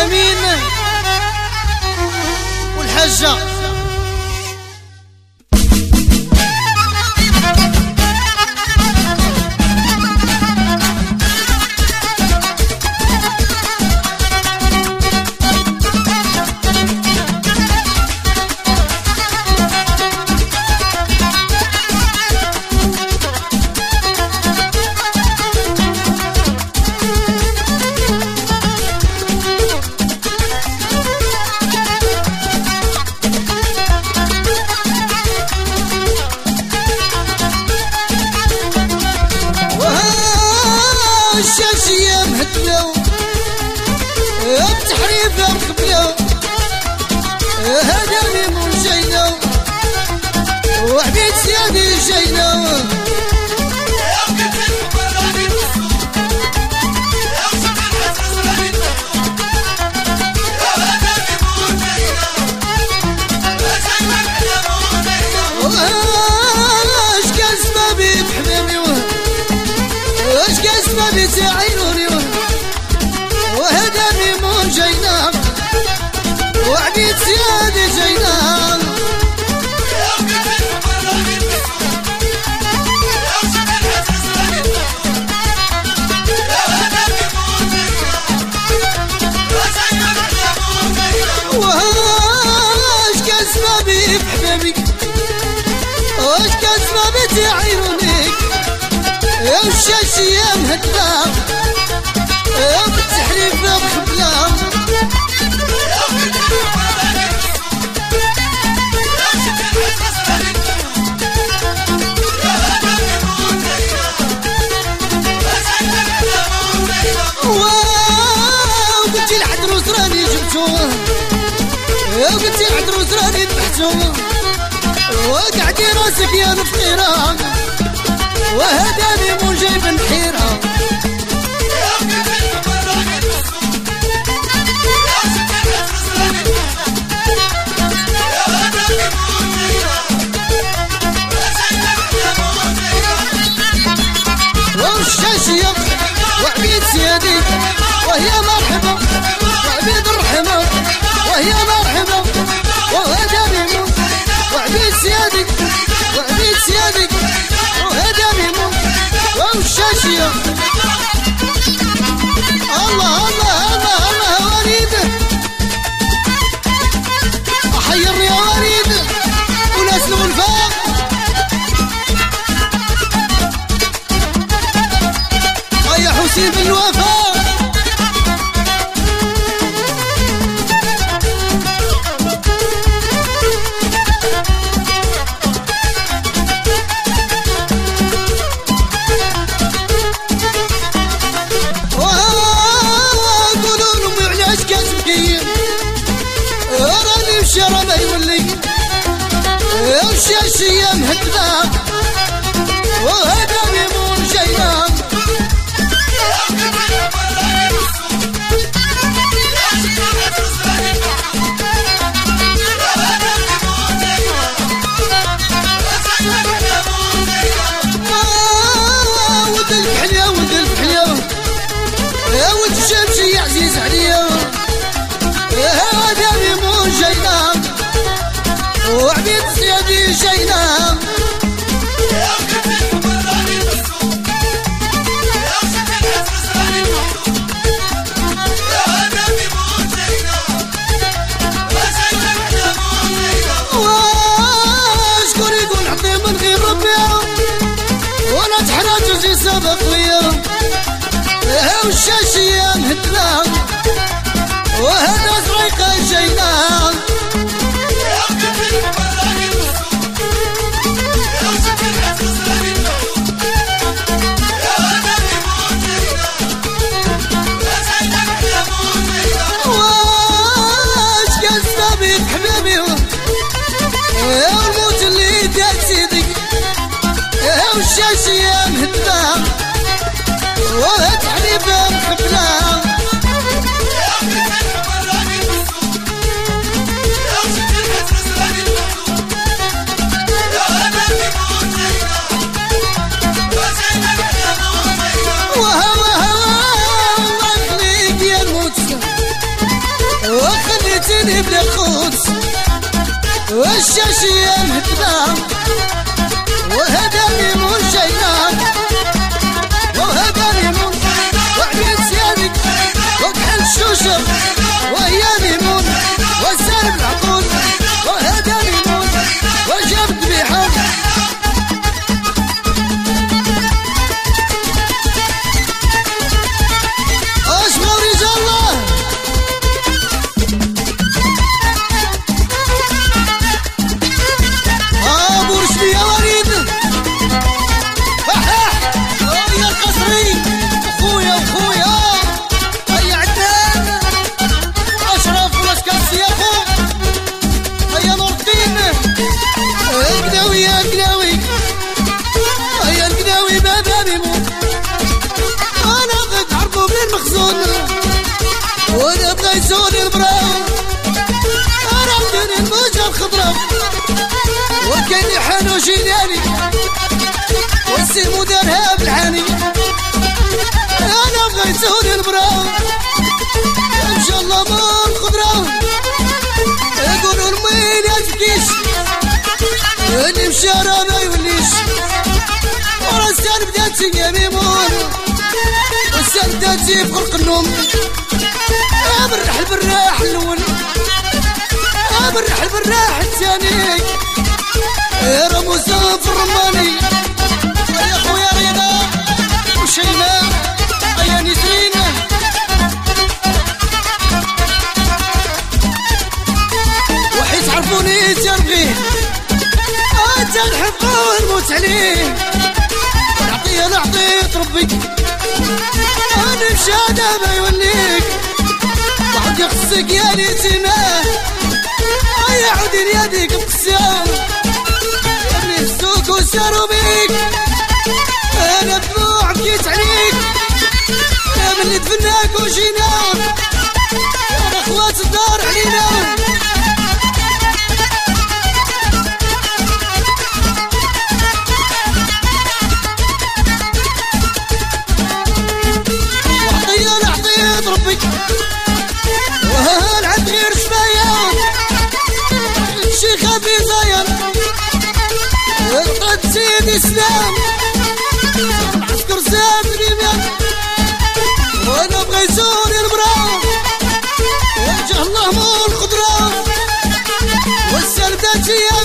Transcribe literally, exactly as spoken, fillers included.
أمين والحجة الشاشية مهدلو بتحريفة مقبلو هذا ميمون جاينا وعبيد سيادي جاينا واش كان سبابي بحبابي واش كان سبابي تعينوني وهذا ميمون جاينا وعبيد سيادي جاينا واش كان سبابي بحبابي واش كان سبابي تعينوني يا الشاشية مهدلة يا بالتحريفة مخبلة وقلتي العدروس راني جبتوه وقلتي العدروس راني ذبحتوه وقعدي راسك يا الفقيرة وهذا ميمون جايب الحيرة والشاشية وعبيد سيادي وهي مرحبا وعبيد الرحمة وهي مرحبا وهذا ميمون وعبيد سيادي وعبيد سيادي وهذا ميمون والشاشية الله الله الله الله وريد أحيرني يا وريد وناس الغلفاء يا حسين بالوفاء شرب يولي والشاشية مهدلة وهذا ميمون جاينا ود البحلية ود البحلية ود الشمسية عزيز عليا هذا ميمون جاينا وعبيد سيادي جاينا وشكون يقول عطيه من غير ربي وانا تحرات وزي سبق ويا والشاشية مهدلة وهذا زريقة جاينا واش كان سبابي بحبابي والموت اللي دار سيدي والشاشية مهدلة وتحريفة مخبلة يديني بلا قدس والشاشية مهتبة وهذا ليمون شيناك وهذا ليمون وعبيد سيادك وكحل الشوشة وهي ليمون وسالب العقول وهذا ليمون وجاب الذبيحة اشبه رجال الله ابو رشدي يا وليد فحاح يا القصري اخويا اخويا هيا عدنان اشرف والاشكاسي يا اخو هيا نور الدين القناوي يا القناوي هيا القناوي بابا بيموت انا بغيت عرضو بين المخزون وانا بغا يسون البراو انا بدوني الموجة الخضراء وكاين حانو جيلاني والسيمو دارها بالعاني انا بغا يسون البراو ان شاء الله مور الخضراء يقولوا المين يا تبكيش اللي مشى راه ما يوليش وراسان بداتي يا ميمون والسان بداتي في خلق النوم بالرحل بالراح الاول بالرحل بالراح الثاني راه مسافر الرماني يا خويا رضا وشيماء يا نسرين وحيت عرفوني تنبغيه انت نحبه ونموت عليه نعطيه نعطيه ربي انا مشى دابا يوليك واحد يخصك يا نسيمه يا عودي يديك بقسام يا ابني السوق وساروا بيك انا دموع بكيت عليك يا من اللي دفناك وجينا يا اخوات الدار علينا وعطيه نعطيه ربي والعد غير شفايا الشيخة في زاير القد سيد اسلام عسكر سام اليمن وانا بغا يزور البراو وجه الله مول القدرة والسردات هي